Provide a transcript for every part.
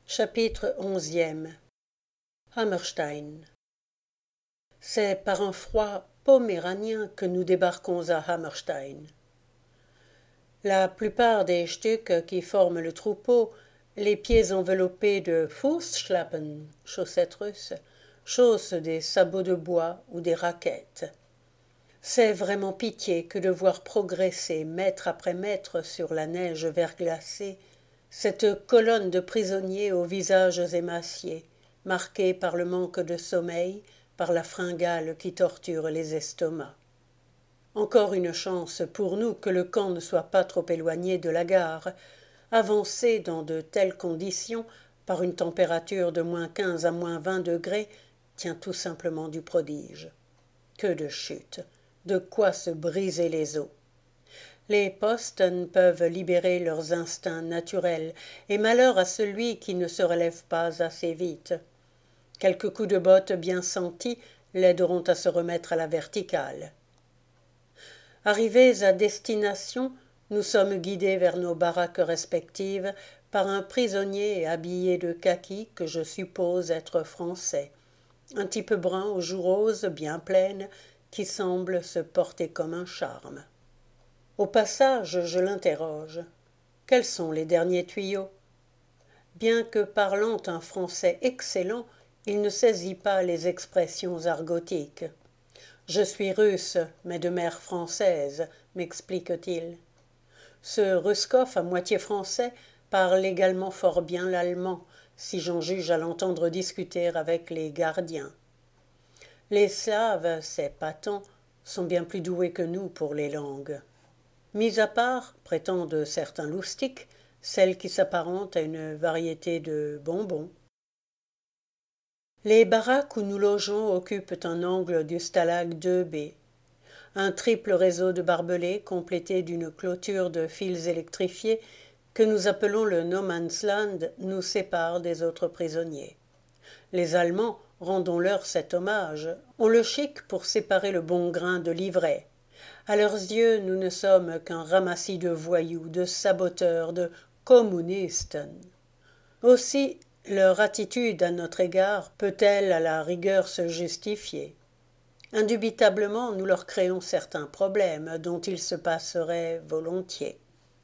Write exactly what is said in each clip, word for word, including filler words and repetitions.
Chapitre onzième. Hammerstein. C'est par un froid poméranien que nous débarquons à Hammerstein. La plupart des Stücks qui forment le troupeau, les pieds enveloppés de Fußschlappen, chaussettes russes, chaussent des sabots de bois ou des raquettes. C'est vraiment pitié que de voir progresser mètre après mètre sur la neige verglacée cette colonne de prisonniers aux visages émaciés, marqués par le manque de sommeil, par la fringale qui torture les estomacs. Encore une chance pour nous que le camp ne soit pas trop éloigné de la gare. Avancer dans de telles conditions, par une température de moins quinze à moins vingt degrés, tient tout simplement du prodige. Que de chutes, de quoi se briser les os. Les Posten peuvent libérer leurs instincts naturels, et malheur à celui qui ne se relève pas assez vite. Quelques coups de botte bien sentis l'aideront à se remettre à la verticale. Arrivés à destination, nous sommes guidés vers nos baraques respectives par un prisonnier habillé de kaki que je suppose être français, un type brun aux joues roses bien pleines qui semble se porter comme un charme. Au passage, je l'interroge. Quels sont les derniers tuyaux? Bien que parlant un français excellent, il ne saisit pas les expressions argotiques. Je suis russe, mais de mère française, m'explique-t-il. Ce Ruskov, à moitié français, parle également fort bien l'allemand, si j'en juge à l'entendre discuter avec les gardiens. Les Slaves, c'est patent, sont bien plus doués que nous pour les langues. Mis à part, prétendent certains loustiques, celle qui s'apparente à une variété de bonbons. Les baraques où nous logeons occupent un angle du stalag deux B. Un triple réseau de barbelés complété d'une clôture de fils électrifiés que nous appelons le No Man's Land nous sépare des autres prisonniers. Les Allemands, rendons-leur cet hommage, ont le chic pour séparer le bon grain de l'ivraie. À leurs yeux, nous ne sommes qu'un ramassis de voyous, de saboteurs, de communistes. Aussi, leur attitude à notre égard peut-elle à la rigueur se justifier? Indubitablement, nous leur créons certains problèmes dont ils se passeraient volontiers.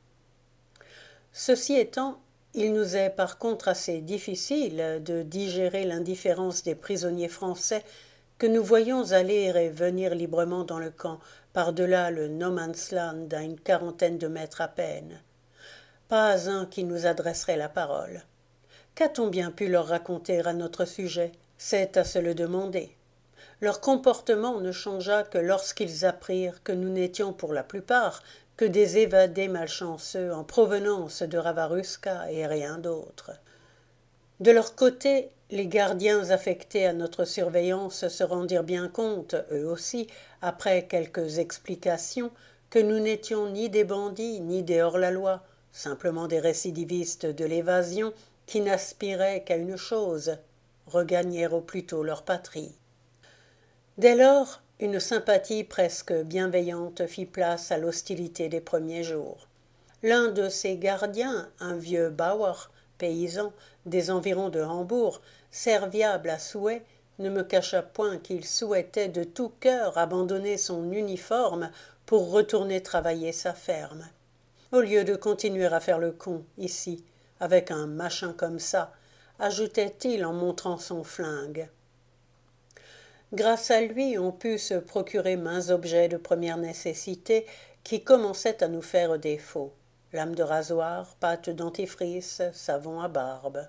Ceci étant, il nous est par contre assez difficile de digérer l'indifférence des prisonniers français que nous voyons aller et venir librement dans le camp, par-delà le No Man's Land à une quarantaine de mètres à peine. Pas un qui nous adresserait la parole. Qu'a-t-on bien pu leur raconter à notre sujet? C'est à se le demander. Leur comportement ne changea que lorsqu'ils apprirent que nous n'étions pour la plupart que des évadés malchanceux en provenance de Ravaruska et rien d'autre. De leur côté, les gardiens affectés à notre surveillance se rendirent bien compte, eux aussi, après quelques explications, que nous n'étions ni des bandits ni des hors-la-loi, simplement des récidivistes de l'évasion qui n'aspiraient qu'à une chose, regagner au plus tôt leur patrie. Dès lors, une sympathie presque bienveillante fit place à l'hostilité des premiers jours. L'un de ces gardiens, un vieux Bauer, paysan, des environs de Hambourg, serviable à souhait, ne me cacha point qu'il souhaitait de tout cœur abandonner son uniforme pour retourner travailler sa ferme. Au lieu de continuer à faire le con, ici, avec un machin comme ça, ajoutait-il en montrant son flingue. Grâce à lui, on put se procurer maints objets de première nécessité qui commençaient à nous faire défaut. Lame de rasoir, pâte dentifrice, savon à barbe.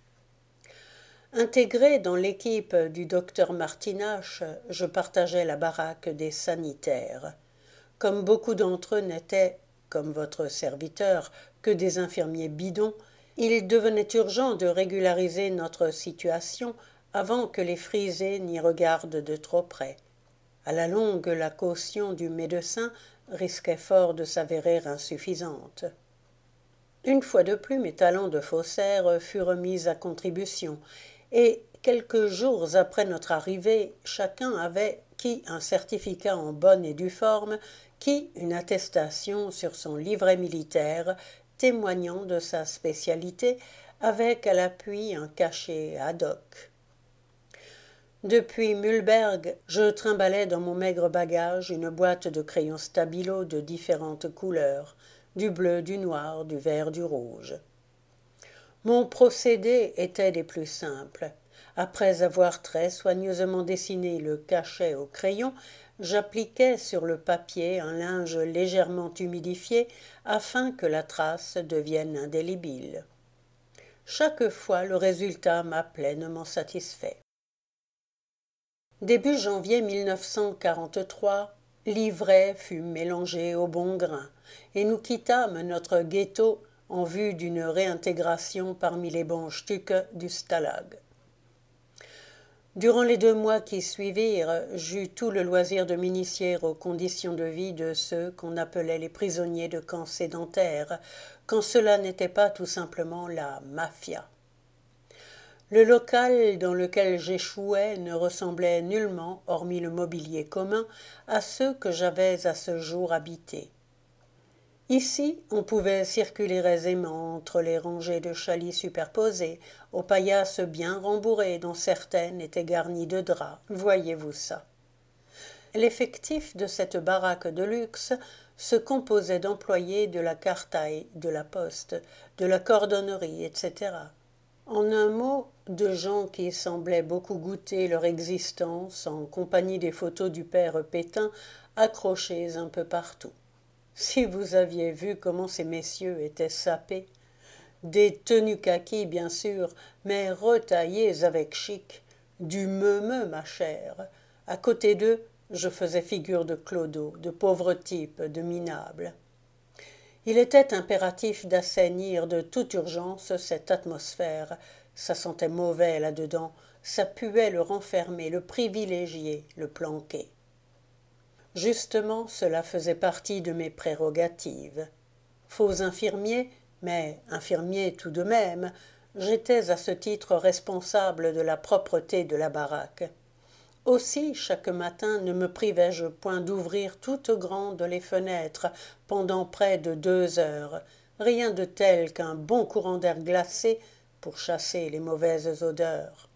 Intégré dans l'équipe du docteur Martinach, je partageais la baraque des sanitaires. Comme beaucoup d'entre eux n'étaient, comme votre serviteur, que des infirmiers bidons, il devenait urgent de régulariser notre situation avant que les frisés n'y regardent de trop près. À la longue, la caution du médecin risquait fort de s'avérer insuffisante. Une fois de plus, mes talents de faussaire furent mis à contribution, et quelques jours après notre arrivée, chacun avait qui un certificat en bonne et due forme, qui une attestation sur son livret militaire, témoignant de sa spécialité, avec à l'appui un cachet ad hoc. Depuis Mühlberg, je trimballais dans mon maigre bagage une boîte de crayons stabilo de différentes couleurs, du bleu, du noir, du vert, du rouge. Mon procédé était des plus simples. Après avoir très soigneusement dessiné le cachet au crayon, j'appliquais sur le papier un linge légèrement humidifié afin que la trace devienne indélébile. Chaque fois, le résultat m'a pleinement satisfait. Début janvier mille neuf cent quarante-trois, l'ivraie fut mélangée au bon grain, et nous quittâmes notre ghetto en vue d'une réintégration parmi les bons stucs du Stalag. Durant les deux mois qui suivirent, j'eus tout le loisir de m'initier aux conditions de vie de ceux qu'on appelait les prisonniers de camps sédentaires, quand cela n'était pas tout simplement la mafia. Le local dans lequel j'échouais ne ressemblait nullement, hormis le mobilier commun, à ceux que j'avais à ce jour habités. Ici, on pouvait circuler aisément entre les rangées de chalets superposés, aux paillasses bien rembourrées dont certaines étaient garnies de draps. Voyez-vous ça. L'effectif de cette baraque de luxe se composait d'employés de la cartaille, de la poste, de la cordonnerie, et cetera. En un mot, de gens qui semblaient beaucoup goûter leur existence en compagnie des photos du père Pétain accrochées un peu partout. Si vous aviez vu comment ces messieurs étaient sapés, des tenues kaki bien sûr, mais retaillées avec chic, du meumeu ma chère. À côté d'eux, je faisais figure de clodo, de pauvre type, de minable. Il était impératif d'assainir de toute urgence cette atmosphère. Ça sentait mauvais là-dedans, ça puait le renfermer, le privilégier, le planquer. Justement, cela faisait partie de mes prérogatives. Faux infirmier, mais infirmier tout de même, j'étais à ce titre responsable de la propreté de la baraque. Aussi, chaque matin, ne me privais-je point d'ouvrir toutes grandes les fenêtres pendant près de deux heures, rien de tel qu'un bon courant d'air glacé pour chasser les mauvaises odeurs.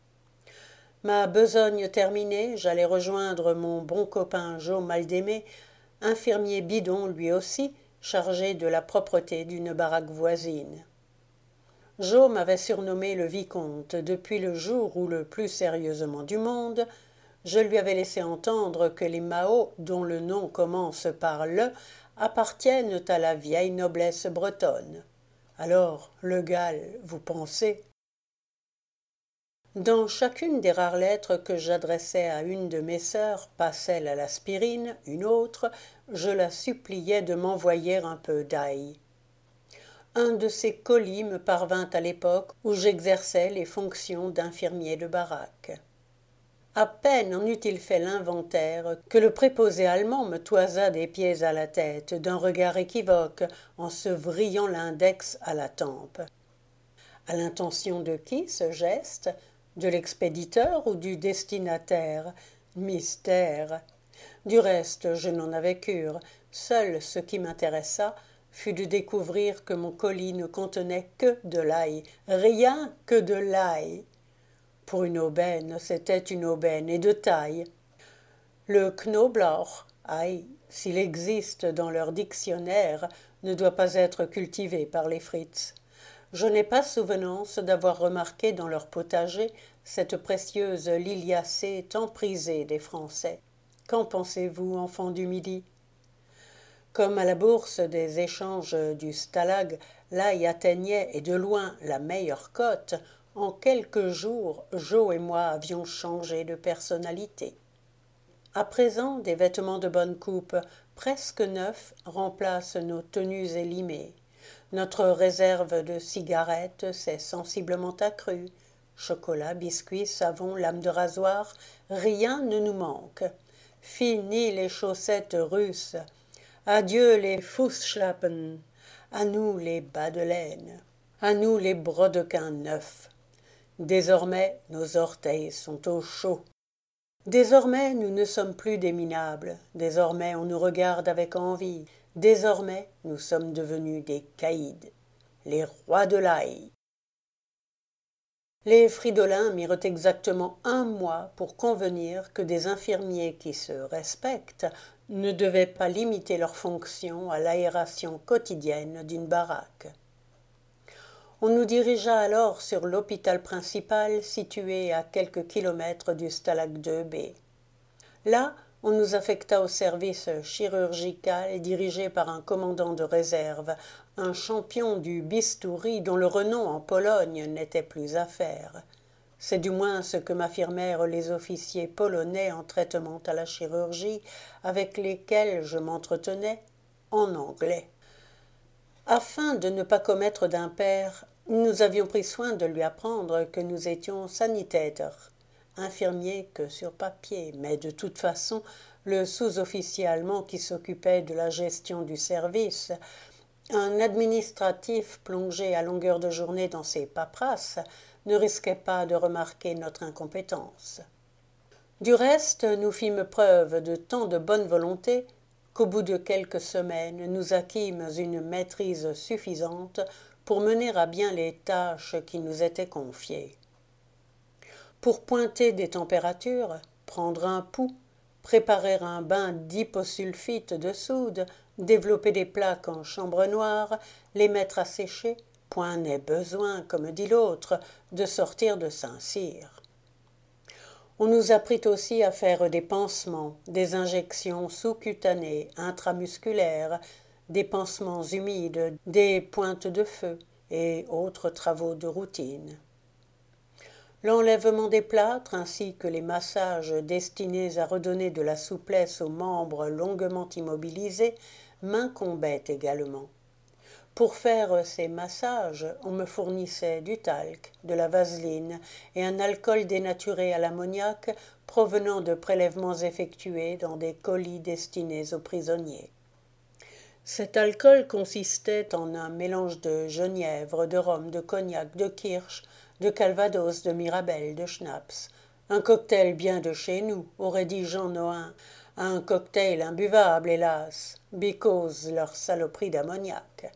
Ma besogne terminée, j'allais rejoindre mon bon copain Joe Maldemé, infirmier bidon lui aussi, chargé de la propreté d'une baraque voisine. Joe m'avait surnommé le vicomte depuis le jour où, le plus sérieusement du monde, je lui avais laissé entendre que les Mao, dont le nom commence par le, appartiennent à la vieille noblesse bretonne. Alors, le Gal, vous pensez? Dans chacune des rares lettres que j'adressais à une de mes sœurs, pas celle à l'aspirine, une autre, je la suppliais de m'envoyer un peu d'ail. Un de ces colis me parvint à l'époque où j'exerçais les fonctions d'infirmier de baraque. À peine en eut-il fait l'inventaire que le préposé allemand me toisa des pieds à la tête d'un regard équivoque en se vrillant l'index à la tempe. À l'intention de qui ce geste? De l'expéditeur ou du destinataire? Mystère. Du reste, je n'en avais cure. Seul ce qui m'intéressa fut de découvrir que mon colis ne contenait que de l'ail, rien que de l'ail. Pour une aubaine, c'était une aubaine, et de taille. Le Knoblauch, ail, s'il existe dans leur dictionnaire, ne doit pas être cultivé par les Fritz. Je n'ai pas souvenance d'avoir remarqué dans leur potager cette précieuse liliacée tant prisée des Français. Qu'en pensez-vous, enfants du Midi? Comme à la bourse des échanges du Stalag, l'ail atteignait, et de loin, la meilleure cote, en quelques jours, Joe et moi avions changé de personnalité. À présent, des vêtements de bonne coupe, presque neufs, remplacent nos tenues élimées. Notre réserve de cigarettes s'est sensiblement accrue. Chocolat, biscuits, savon, lame de rasoir, rien ne nous manque. Fini les chaussettes russes. Adieu les Fußschlappen. À nous les bas de laine. À nous les brodequins neufs. Désormais, nos orteils sont au chaud. Désormais, nous ne sommes plus des minables. Désormais, on nous regarde avec envie. Désormais, nous sommes devenus des caïds, les rois de l'ail. Les Fridolins mirent exactement un mois pour convenir que des infirmiers qui se respectent ne devaient pas limiter leurs fonctions à l'aération quotidienne d'une baraque. On nous dirigea alors sur l'hôpital principal situé à quelques kilomètres du Stalag deux B. Là, on nous affecta au service chirurgical dirigé par un commandant de réserve, un champion du bistouri dont le renom en Pologne n'était plus à faire. C'est du moins ce que m'affirmèrent les officiers polonais en traitement à la chirurgie, avec lesquels je m'entretenais en anglais. Afin de ne pas commettre d'impair, nous avions pris soin de lui apprendre que nous étions sanitäter, infirmiers que sur papier, mais de toute façon, le sous-officier allemand qui s'occupait de la gestion du service, un administratif plongé à longueur de journée dans ses paperasses, ne risquait pas de remarquer notre incompétence. Du reste, nous fîmes preuve de tant de bonne volonté qu'au bout de quelques semaines, nous acquîmes une maîtrise suffisante pour mener à bien les tâches qui nous étaient confiées. Pour pointer des températures, prendre un pouls, préparer un bain d'hyposulfite de soude, développer des plaques en chambre noire, les mettre à sécher, point n'est besoin, comme dit l'autre, de sortir de Saint-Cyr. On nous apprit aussi à faire des pansements, des injections sous-cutanées, intramusculaires, des pansements humides, des pointes de feu et autres travaux de routine. L'enlèvement des plâtres ainsi que les massages destinés à redonner de la souplesse aux membres longuement immobilisés m'incombaient également. Pour faire ces massages, on me fournissait du talc, de la vaseline et un alcool dénaturé à l'ammoniac provenant de prélèvements effectués dans des colis destinés aux prisonniers. Cet alcool consistait en un mélange de genièvre, de rhum, de cognac, de kirsch, de calvados, de mirabelle, de schnapps. Un cocktail bien de chez nous, aurait dit Jean Nohain, un cocktail imbuvable, hélas, because leur saloperie d'ammoniac.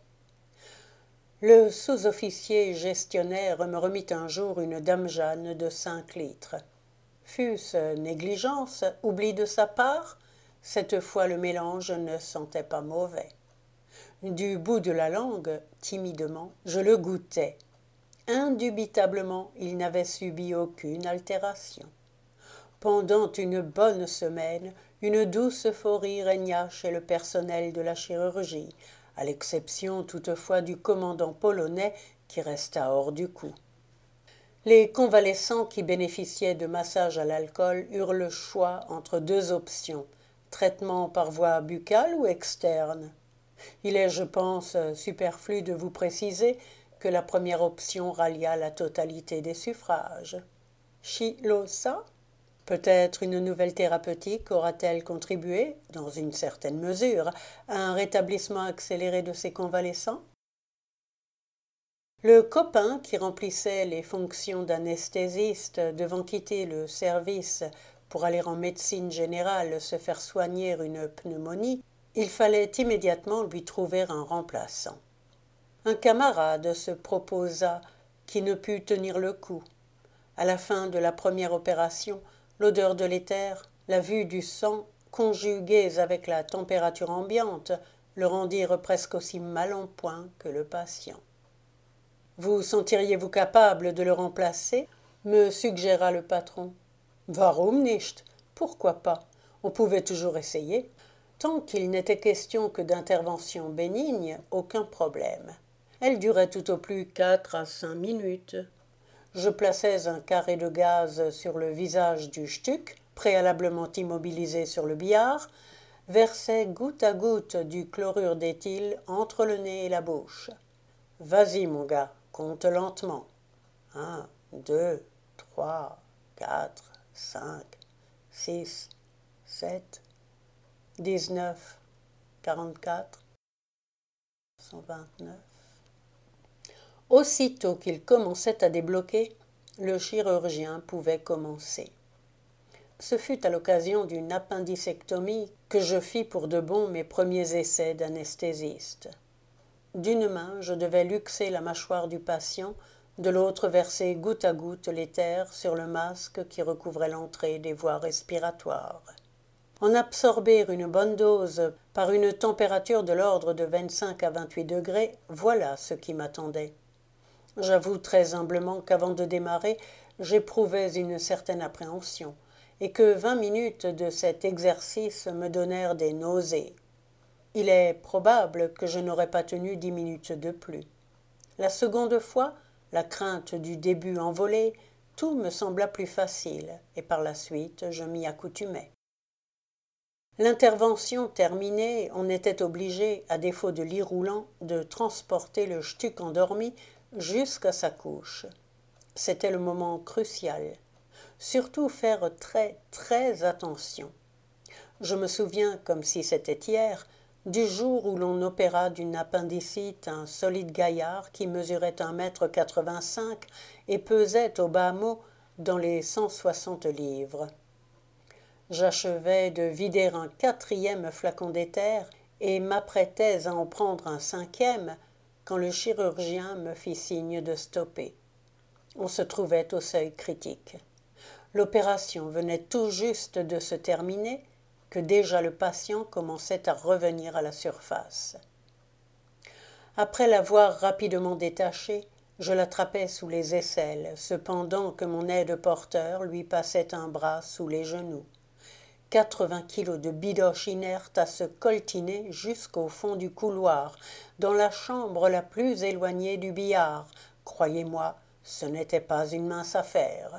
Le sous-officier gestionnaire me remit un jour une dame Jeanne de cinq litres. Fût-ce négligence, oubli de sa part? Cette fois le mélange ne sentait pas mauvais. Du bout de la langue, timidement, je le goûtais. Indubitablement, il n'avait subi aucune altération. Pendant une bonne semaine, une douce euphorie régna chez le personnel de la chirurgie, à l'exception toutefois du commandant polonais qui resta hors du coup. Les convalescents qui bénéficiaient de massages à l'alcool eurent le choix entre deux options, traitement par voie buccale ou externe. Il est, je pense, superflu de vous préciser que la première option rallia la totalité des suffrages. Chilosa? Peut-être une nouvelle thérapeutique aura-t-elle contribué, dans une certaine mesure, à un rétablissement accéléré de ces convalescents? Le copain qui remplissait les fonctions d'anesthésiste devant quitter le service pour aller en médecine générale se faire soigner une pneumonie, il fallait immédiatement lui trouver un remplaçant. Un camarade se proposa qui ne put tenir le coup. À la fin de la première opération, l'odeur de l'éther, la vue du sang, conjuguées avec la température ambiante, le rendirent presque aussi mal en point que le patient. « Vous sentiriez-vous capable de le remplacer ?» me suggéra le patron. « Warum nicht ? Pourquoi pas ? On pouvait toujours essayer. Tant qu'il n'était question que d'intervention bénigne, aucun problème. Elle durait tout au plus quatre à cinq minutes. Je plaçais un carré de gaz sur le visage du stuc, préalablement immobilisé sur le billard, versais goutte à goutte du chlorure d'éthyle entre le nez et la bouche. « Vas-y, mon gars, compte lentement. Un, deux, trois, quatre, cinq, six, sept, dix-neuf, quarante-quatre, cent vingt-neuf. » Aussitôt qu'il commençait à débloquer, le chirurgien pouvait commencer. Ce fut à l'occasion d'une appendicectomie que je fis pour de bon mes premiers essais d'anesthésiste. D'une main, je devais luxer la mâchoire du patient, de l'autre verser goutte à goutte l'éther sur le masque qui recouvrait l'entrée des voies respiratoires. En absorber une bonne dose par une température de l'ordre de vingt-cinq à vingt-huit degrés, voilà ce qui m'attendait. J'avoue très humblement qu'avant de démarrer, j'éprouvais une certaine appréhension, et que vingt minutes de cet exercice me donnèrent des nausées. Il est probable que je n'aurais pas tenu dix minutes de plus. La seconde fois, la crainte du début envolé, tout me sembla plus facile, et par la suite je m'y accoutumai. L'intervention terminée, on était obligé, à défaut de lit roulant, de transporter le ch'tuc endormi jusqu'à sa couche. C'était le moment crucial. Surtout faire très, très attention. Je me souviens, comme si c'était hier, du jour où l'on opéra d'une appendicite un solide gaillard qui mesurait un mètre quatre-vingt-cinq et pesait au bas mot dans les cent soixante livres. J'achevais de vider un quatrième flacon d'éther et m'apprêtais à en prendre un cinquième quand le chirurgien me fit signe de stopper. On se trouvait au seuil critique. L'opération venait tout juste de se terminer que déjà le patient commençait à revenir à la surface. Après l'avoir rapidement détaché, je l'attrapais sous les aisselles, cependant que mon aide-porteur lui passait un bras sous les genoux. Quatre-vingts kilos de bidoche inerte à se coltiner jusqu'au fond du couloir, dans la chambre la plus éloignée du billard. Croyez-moi, ce n'était pas une mince affaire.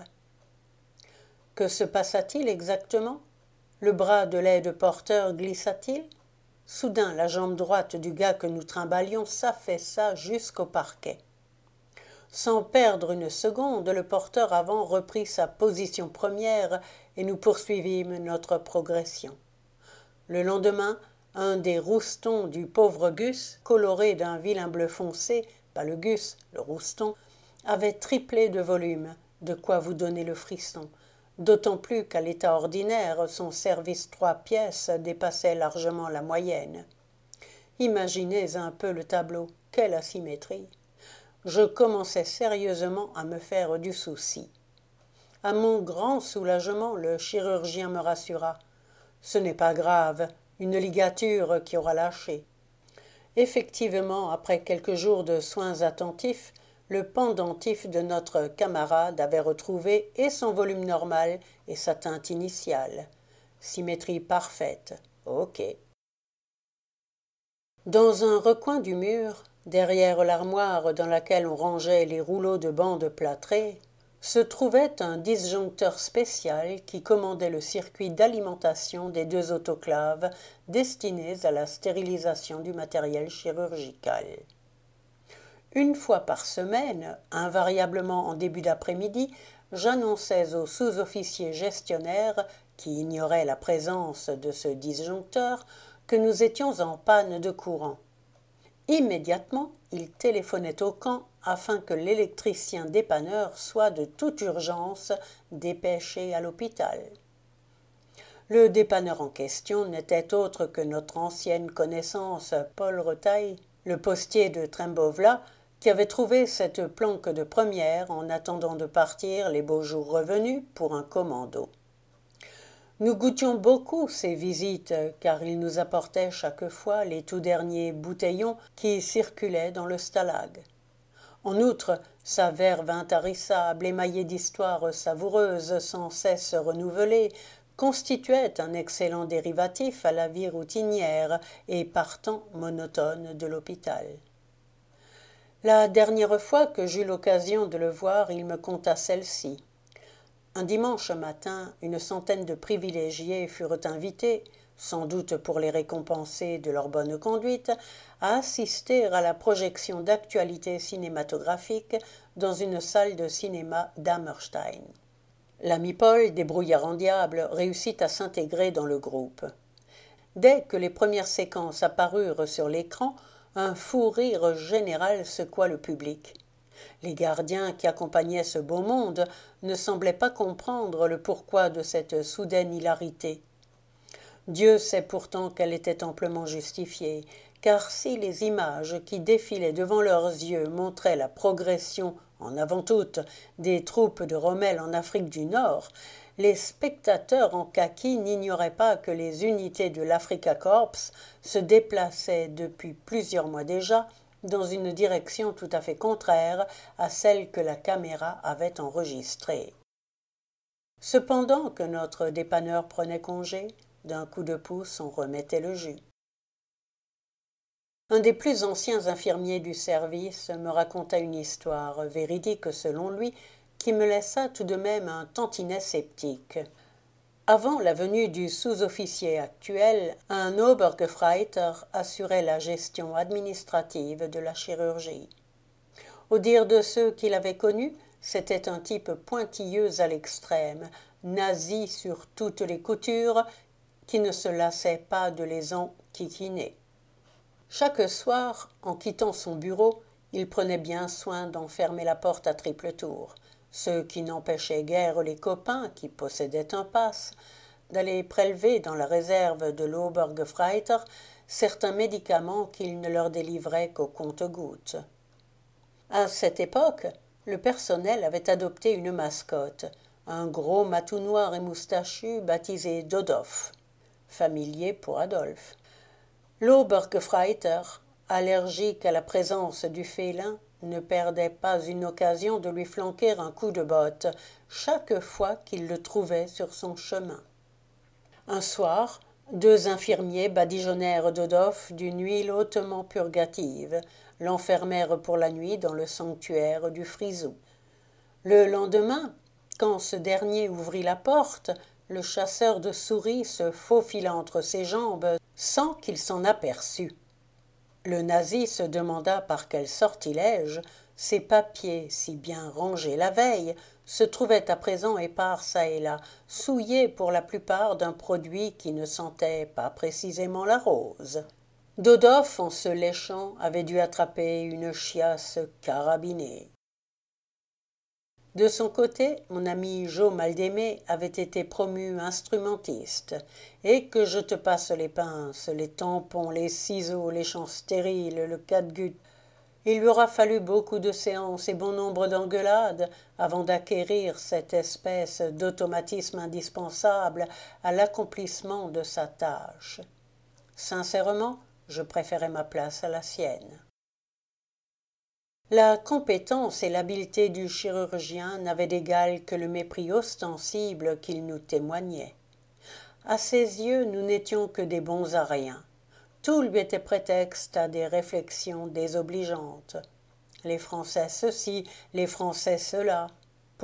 Que se passa-t-il exactement? Le bras de l'aide-porteur glissa-t-il? Soudain, la jambe droite du gars que nous trimballions s'affaissa jusqu'au parquet. Sans perdre une seconde, le porteur avant reprit sa position première et nous poursuivîmes notre progression. Le lendemain, un des roustons du pauvre Gus, coloré d'un vilain bleu foncé, pas le Gus, le rouston, avait triplé de volume, de quoi vous donner le frisson, d'autant plus qu'à l'état ordinaire, son service trois pièces dépassait largement la moyenne. Imaginez un peu le tableau, quelle asymétrie! Je commençais sérieusement à me faire du souci. À mon grand soulagement, le chirurgien me rassura. Ce n'est pas grave, une ligature qui aura lâché. Effectivement, après quelques jours de soins attentifs, le pendentif de notre camarade avait retrouvé et son volume normal et sa teinte initiale. Symétrie parfaite. Ok. Dans un recoin du mur, derrière l'armoire dans laquelle on rangeait les rouleaux de bandes plâtrées, se trouvait un disjoncteur spécial qui commandait le circuit d'alimentation des deux autoclaves destinées à la stérilisation du matériel chirurgical. Une fois par semaine, invariablement en début d'après-midi, j'annonçais au sous-officier gestionnaire, qui ignorait la présence de ce disjoncteur, que nous étions en panne de courant. Immédiatement, il téléphonait au camp afin que l'électricien dépanneur soit de toute urgence dépêché à l'hôpital. Le dépanneur en question n'était autre que notre ancienne connaissance Paul Retaille, le postier de Trembovla, qui avait trouvé cette planque de première en attendant de partir les beaux jours revenus pour un commando. Nous goûtions beaucoup ces visites, car il nous apportait chaque fois les tout derniers bouteillons qui circulaient dans le stalag. En outre, sa verve intarissable, émaillée d'histoires savoureuses sans cesse renouvelées, constituait un excellent dérivatif à la vie routinière et partant monotone de l'hôpital. La dernière fois que j'eus l'occasion de le voir, il me conta celle-ci. Un dimanche matin, une centaine de privilégiés furent invités, sans doute pour les récompenser de leur bonne conduite, à assister à la projection d'actualités cinématographiques dans une salle de cinéma d'Hammerstein. L'ami Paul, débrouillard en diable, réussit à s'intégrer dans le groupe. Dès que les premières séquences apparurent sur l'écran, un fou rire général secoua le public. Les gardiens qui accompagnaient ce beau monde ne semblaient pas comprendre le pourquoi de cette soudaine hilarité. Dieu sait pourtant qu'elle était amplement justifiée, car si les images qui défilaient devant leurs yeux montraient la progression, en avant toute, des troupes de Rommel en Afrique du Nord, les spectateurs en kaki n'ignoraient pas que les unités de l'Africa Corps se déplaçaient depuis plusieurs mois déjà dans une direction tout à fait contraire à celle que la caméra avait enregistrée. Cependant que notre dépanneur prenait congé, d'un coup de pouce on remettait le jus. Un des plus anciens infirmiers du service me raconta une histoire, véridique selon lui, qui me laissa tout de même un tantinet sceptique. Avant la venue du sous-officier actuel, un Obergefreiter assurait la gestion administrative de la chirurgie. Au dire de ceux qui l'avaient connu, c'était un type pointilleux à l'extrême, nazi sur toutes les coutures, qui ne se lassait pas de les enquiquiner. Chaque soir, en quittant son bureau, il prenait bien soin d'en fermer la porte à triple tour, ce qui n'empêchait guère les copains, qui possédaient un pass, d'aller prélever dans la réserve de l'Obergefreiter certains médicaments qu'il ne leur délivrait qu'au compte-gouttes. À cette époque, le personnel avait adopté une mascotte, un gros matou noir et moustachu baptisé Dodoff, familier pour Adolphe. L'Obergefreiter, allergique à la présence du félin, ne perdait pas une occasion de lui flanquer un coup de botte chaque fois qu'il le trouvait sur son chemin. Un soir, deux infirmiers badigeonnèrent Dodoff d'une huile hautement purgative, l'enfermèrent pour la nuit dans le sanctuaire du Frisou. Le lendemain, quand ce dernier ouvrit la porte, le chasseur de souris se faufila entre ses jambes sans qu'il s'en aperçût. Le nazi se demanda par quel sortilège ses papiers, si bien rangés la veille, se trouvaient à présent épars çà et là, souillés pour la plupart d'un produit qui ne sentait pas précisément la rose. Dodoff, en se léchant, avait dû attraper une chiasse carabinée. De son côté, mon ami Joe Maldemé avait été promu instrumentiste, et que je te passe les pinces, les tampons, les ciseaux, les champs stériles, le catgut. Il lui aura fallu beaucoup de séances et bon nombre d'engueulades avant d'acquérir cette espèce d'automatisme indispensable à l'accomplissement de sa tâche. Sincèrement, je préférais ma place à la sienne. La compétence et l'habileté du chirurgien n'avaient d'égal que le mépris ostensible qu'il nous témoignait. À ses yeux, nous n'étions que des bons à rien. Tout lui était prétexte à des réflexions désobligeantes. Les Français ceci, les Français cela. Pourquoi ?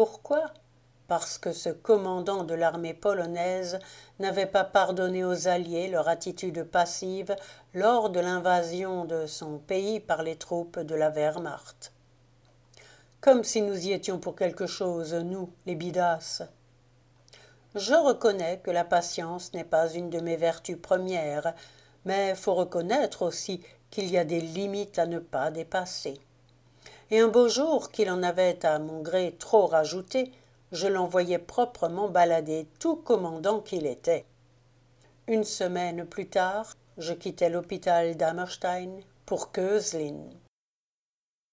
Parce que ce commandant de l'armée polonaise n'avait pas pardonné aux Alliés leur attitude passive lors de l'invasion de son pays par les troupes de la Wehrmacht. Comme si nous y étions pour quelque chose, nous, les bidasses. Je reconnais que la patience n'est pas une de mes vertus premières, mais faut reconnaître aussi qu'il y a des limites à ne pas dépasser. Et un beau jour qu'il en avait à mon gré trop rajouté, je l'envoyai proprement balader, tout commandant qu'il était. Une semaine plus tard, je quittai l'hôpital d'Hammerstein pour Köslin.